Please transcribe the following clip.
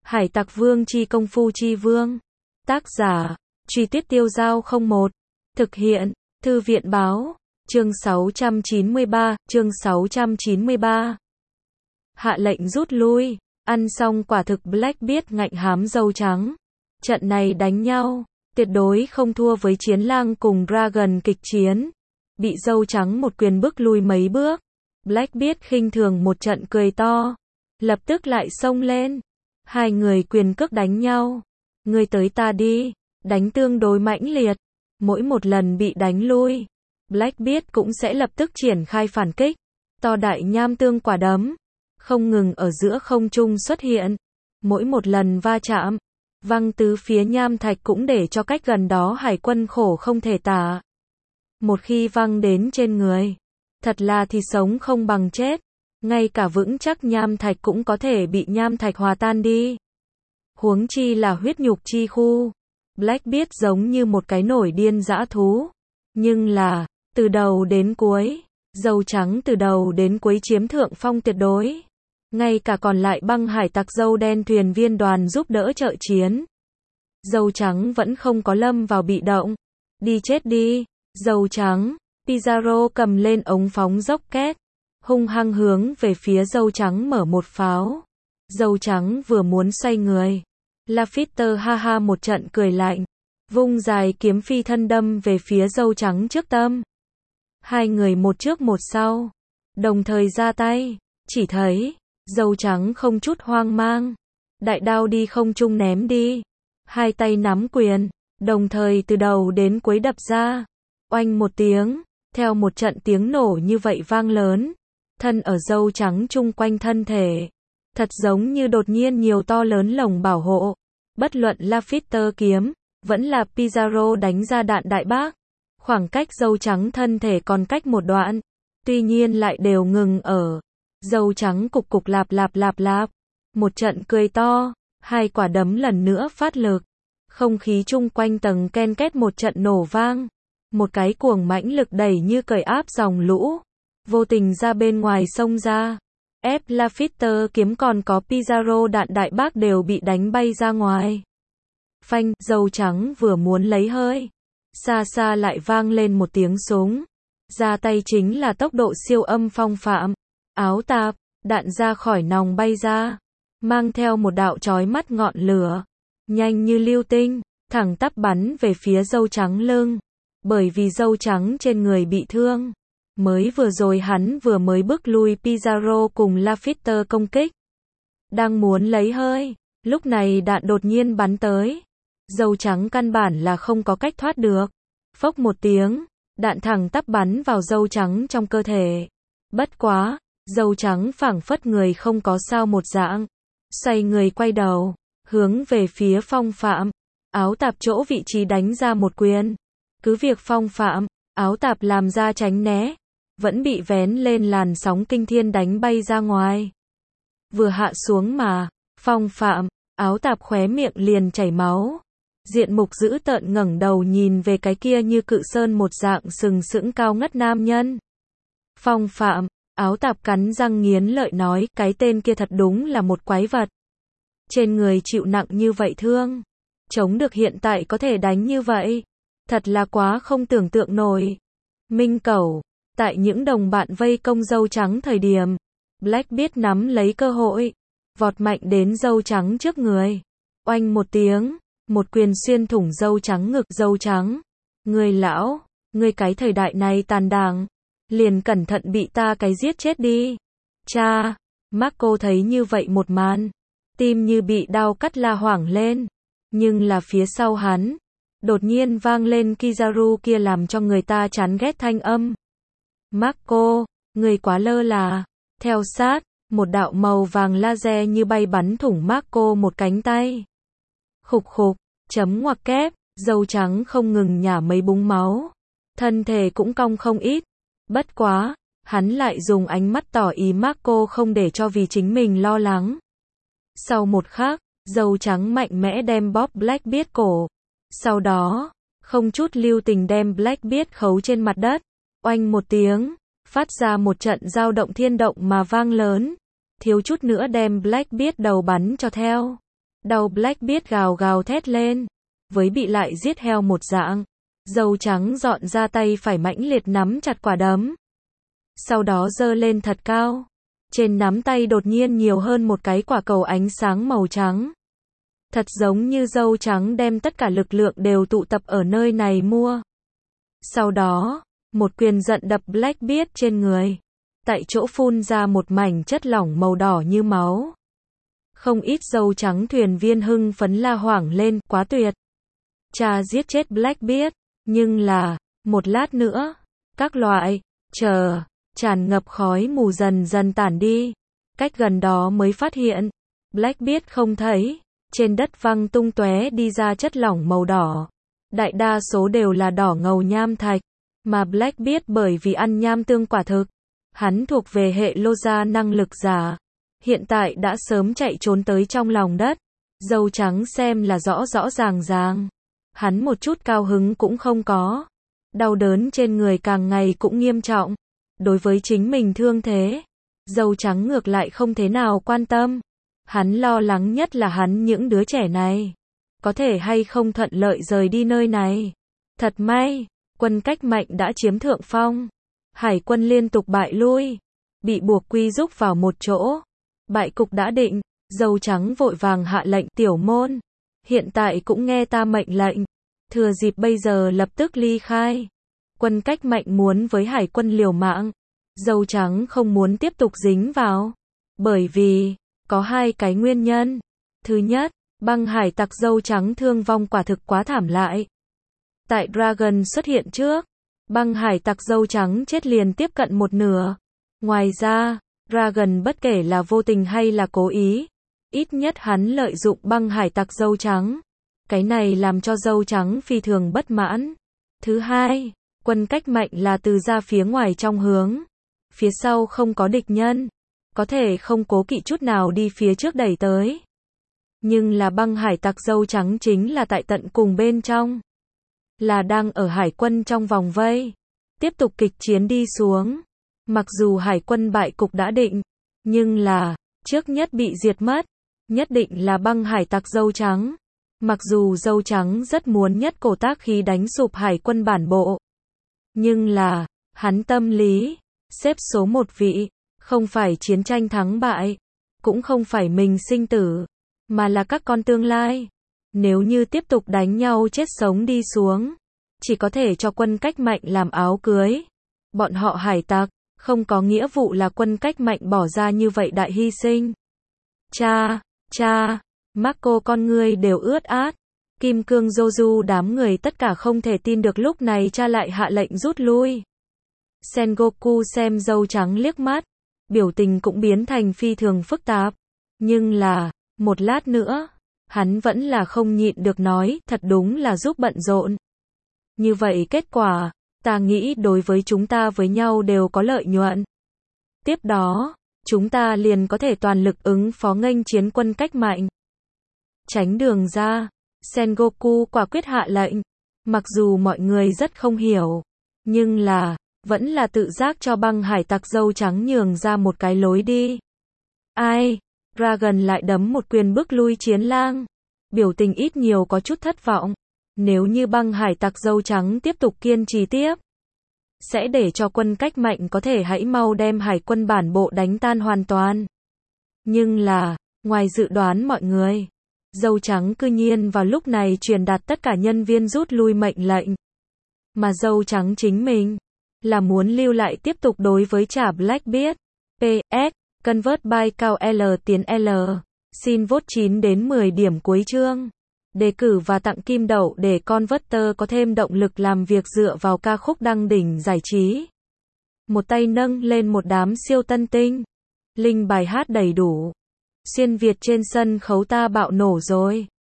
Hải Tặc Vương chi công phu chi vương. Tác giả, Truy Tuyết Tiêu Giao 01. Thực hiện, Thư viện báo, chương 693. Hạ lệnh rút lui, ăn xong quả thực Blackbeard ngạnh hám dâu trắng. Trận này đánh nhau, tuyệt đối không thua với Chiến Lang cùng Dragon kịch chiến. Bị dâu trắng một quyền bức lui mấy bước. Blackbeard khinh thường một trận cười to. Lập tức lại xông lên. Hai người quyền cước đánh nhau. Ngươi tới ta đi, đánh tương đối mãnh liệt. Mỗi một lần bị đánh lui, Blackbeard cũng sẽ lập tức triển khai phản kích. To đại nham tương quả đấm, không ngừng ở giữa không trung xuất hiện. Mỗi một lần va chạm, văng tứ phía nham thạch cũng để cho cách gần đó hải quân khổ không thể tả. Một khi văng đến trên người, thật là thì sống không bằng chết. Ngay cả vững chắc nham thạch cũng có thể bị nham thạch hòa tan đi. Huống chi là huyết nhục chi khu. Blackbeard giống như một cái nổi điên dã thú. Nhưng là, từ đầu đến cuối, dâu trắng từ đầu đến cuối chiếm thượng phong tuyệt đối. Ngay cả còn lại băng hải tặc dâu đen thuyền viên đoàn giúp đỡ trợ chiến. Dâu trắng vẫn không có lâm vào bị động. Đi chết đi, dâu trắng. Pizarro cầm lên ống phóng rocket, hung hăng hướng về phía dâu trắng mở một pháo. Dâu trắng vừa muốn xoay người, Lafitte ha ha một trận cười lạnh, vung dài kiếm phi thân đâm về phía dâu trắng trước tâm. Hai người một trước một sau, đồng thời ra tay, chỉ thấy, dâu trắng không chút hoang mang, đại đao đi không trung ném đi, hai tay nắm quyền, đồng thời từ đầu đến cuối đập ra, oanh một tiếng, theo một trận tiếng nổ như vậy vang lớn, thân ở dâu trắng chung quanh thân thể, thật giống như đột nhiên nhiều to lớn lồng bảo hộ. Bất luận Lafitte kiếm, vẫn là Pizarro đánh ra đạn đại bác. Khoảng cách dâu trắng thân thể còn cách một đoạn. Tuy nhiên lại đều ngừng ở. Dâu trắng cục cục lạp lạp lạp lạp. Một trận cười to, hai quả đấm lần nữa phát lực. Không khí chung quanh tầng ken két một trận nổ vang. Một cái cuồng mãnh lực đẩy như cởi áp dòng lũ. Vô tình ra bên ngoài sông ra. Ép Lafitte kiếm còn có Pizarro đạn đại bác đều bị đánh bay ra ngoài. Phanh, dâu trắng vừa muốn lấy hơi. Xa xa lại vang lên một tiếng súng. Ra tay chính là tốc độ siêu âm phong phạm. Áo tạp, đạn ra khỏi nòng bay ra. Mang theo một đạo chói mắt ngọn lửa. Nhanh như lưu tinh, thẳng tắp bắn về phía dâu trắng lưng. Bởi vì dâu trắng trên người bị thương. Mới vừa rồi hắn vừa mới bức lui Pizarro cùng Lafitte công kích. Đang muốn lấy hơi, lúc này đạn đột nhiên bắn tới. Dâu trắng căn bản là không có cách thoát được. Phốc một tiếng, đạn thẳng tắp bắn vào dâu trắng trong cơ thể. Bất quá, dâu trắng phảng phất người không có sao một dạng. Xoay người quay đầu, hướng về phía phong phạm. Áo tạp chỗ vị trí đánh ra một quyền. Cứ việc phong phạm, áo tạp làm ra tránh né. Vẫn bị vén lên làn sóng kinh thiên đánh bay ra ngoài. Vừa hạ xuống mà, phong phạm, áo tạp khóe miệng liền chảy máu. Diện mục dữ tợn ngẩng đầu nhìn về cái kia như cự sơn một dạng sừng sững cao ngất nam nhân. Phong phạm, áo tạp cắn răng nghiến lợi nói, cái tên kia thật đúng là một quái vật. Trên người chịu nặng như vậy thương. Chống được hiện tại có thể đánh như vậy. Thật là quá không tưởng tượng nổi. Minh Cẩu. Tại những đồng bạn vây công dâu trắng thời điểm, Blackbeard nắm lấy cơ hội, vọt mạnh đến dâu trắng trước người. Oanh một tiếng, một quyền xuyên thủng dâu trắng ngực dâu trắng. Người lão, người cái thời đại này tàn đảng, liền cẩn thận bị ta cái giết chết đi. Cha, Marco thấy như vậy một màn, tim như bị đau cắt la hoảng lên. Nhưng là phía sau hắn, đột nhiên vang lên Kizaru kia làm cho người ta chán ghét thanh âm. Marco, người quá lơ là. Theo sát, một đạo màu vàng laser như bay bắn thủng Marco một cánh tay. Khục khục, chấm ngoặc kép, dâu trắng không ngừng nhả mấy búng máu. Thân thể cũng cong không ít. Bất quá, hắn lại dùng ánh mắt tỏ ý Marco không để cho vì chính mình lo lắng. Sau một khắc, dâu trắng mạnh mẽ đem bóp Blackbeard cổ. Sau đó, không chút lưu tình đem Blackbeard khấu trên mặt đất. Oanh một tiếng, phát ra một trận dao động thiên động mà vang lớn, thiếu chút nữa đem Blackbeard đầu bắn cho theo. Đau Blackbeard gào gào thét lên. Với bị lại giết heo một dạng. Dâu trắng dọn ra tay phải mãnh liệt nắm chặt quả đấm. Sau đó giơ lên thật cao. Trên nắm tay đột nhiên nhiều hơn một cái quả cầu ánh sáng màu trắng. Thật giống như dâu trắng đem tất cả lực lượng đều tụ tập ở nơi này mua. Sau đó, một quyền giận đập Blackbeard trên người. Tại chỗ phun ra một mảnh chất lỏng màu đỏ như máu. Không ít dâu trắng thuyền viên hưng phấn la hoảng lên, quá tuyệt. Cha giết chết Blackbeard, nhưng là, một lát nữa, các loại, tràn ngập khói mù dần dần tản đi. Cách gần đó mới phát hiện, Blackbeard không thấy, trên đất văng tung tóe đi ra chất lỏng màu đỏ. Đại đa số đều là đỏ ngầu nham thạch, mà Blackbeard bởi vì ăn nham tương quả thực, hắn thuộc về hệ lô gia năng lực giả. Hiện tại đã sớm chạy trốn tới trong lòng đất. Dâu trắng xem là rõ rõ ràng. Hắn một chút cao hứng cũng không có. Đau đớn trên người càng ngày cũng nghiêm trọng. Đối với chính mình thương thế, dâu trắng ngược lại không thế nào quan tâm. Hắn lo lắng nhất là hắn những đứa trẻ này. Có thể hay không thuận lợi rời đi nơi này. Thật may, quân cách mạnh đã chiếm thượng phong. Hải quân liên tục bại lui. Bị buộc quy rúc vào một chỗ. Bại cục đã định, dâu trắng vội vàng hạ lệnh tiểu môn. Hiện tại cũng nghe ta mệnh lệnh. Thừa dịp bây giờ lập tức ly khai. Quân cách mạnh muốn với hải quân liều mạng. Dâu trắng không muốn tiếp tục dính vào. Bởi vì, có hai cái nguyên nhân. Thứ nhất, băng hải tặc dâu trắng thương vong quả thực quá thảm lại. Tại Dragon xuất hiện trước, băng hải tặc dâu trắng chết liền tiếp cận một nửa. Ngoài ra, Dragon bất kể là vô tình hay là cố ý, ít nhất hắn lợi dụng băng hải tặc dâu trắng. Cái này làm cho dâu trắng phi thường bất mãn. Thứ hai, quân cách mạnh là từ ra phía ngoài trong hướng. Phía sau không có địch nhân. Có thể không cố kỵ chút nào đi phía trước đẩy tới. Nhưng là băng hải tặc dâu trắng chính là tại tận cùng bên trong. Là đang ở hải quân trong vòng vây. Tiếp tục kịch chiến đi xuống. Mặc dù hải quân bại cục đã định. Nhưng là, trước nhất bị diệt mất. Nhất định là băng hải tặc dâu trắng. Mặc dù dâu trắng rất muốn nhất cổ tác khí đánh sụp hải quân bản bộ. Nhưng là, hắn tâm lý, xếp số một vị, không phải chiến tranh thắng bại, cũng không phải mình sinh tử, mà là các con tương lai. Nếu như tiếp tục đánh nhau chết sống đi xuống, chỉ có thể cho quân cách mạnh làm áo cưới. Bọn họ hải tặc, không có nghĩa vụ là quân cách mạnh bỏ ra như vậy đại hy sinh. Cha, Marco con ngươi đều ướt át. Kim Cương Joju đám người tất cả không thể tin được lúc này cha lại hạ lệnh rút lui. Sengoku xem dâu trắng liếc mắt, biểu tình cũng biến thành phi thường phức tạp. Nhưng là, một lát nữa, hắn vẫn là không nhịn được nói, thật đúng là giúp bận rộn. Như vậy kết quả, ta nghĩ đối với chúng ta với nhau đều có lợi nhuận. Tiếp đó, chúng ta liền có thể toàn lực ứng phó nghênh chiến quân cách mạnh. Tránh đường ra, Sengoku quả quyết hạ lệnh. Mặc dù mọi người rất không hiểu, nhưng là, vẫn là tự giác cho băng hải tặc dâu trắng nhường ra một cái lối đi. Ai? Dragon lại đấm một quyền bước lui chiến lang. Biểu tình ít nhiều có chút thất vọng. Nếu như băng hải tặc dâu trắng tiếp tục kiên trì tiếp, sẽ để cho quân cách mạnh có thể hãy mau đem hải quân bản bộ đánh tan hoàn toàn. Nhưng là, ngoài dự đoán mọi người, dâu trắng cư nhiên vào lúc này truyền đạt tất cả nhân viên rút lui mệnh lệnh. Mà dâu trắng chính mình, là muốn lưu lại tiếp tục đối với trả Blackbeard. PS, convert by cao L tiến L. Xin vote 9 đến 10 điểm cuối chương. Đề cử và tặng kim đậu để Converter có thêm động lực làm việc dựa vào ca khúc đăng đỉnh giải trí. Một tay nâng lên một đám siêu tân tinh. Link bài hát đầy đủ. Xuyên Việt trên sân khấu ta bạo nổ rồi.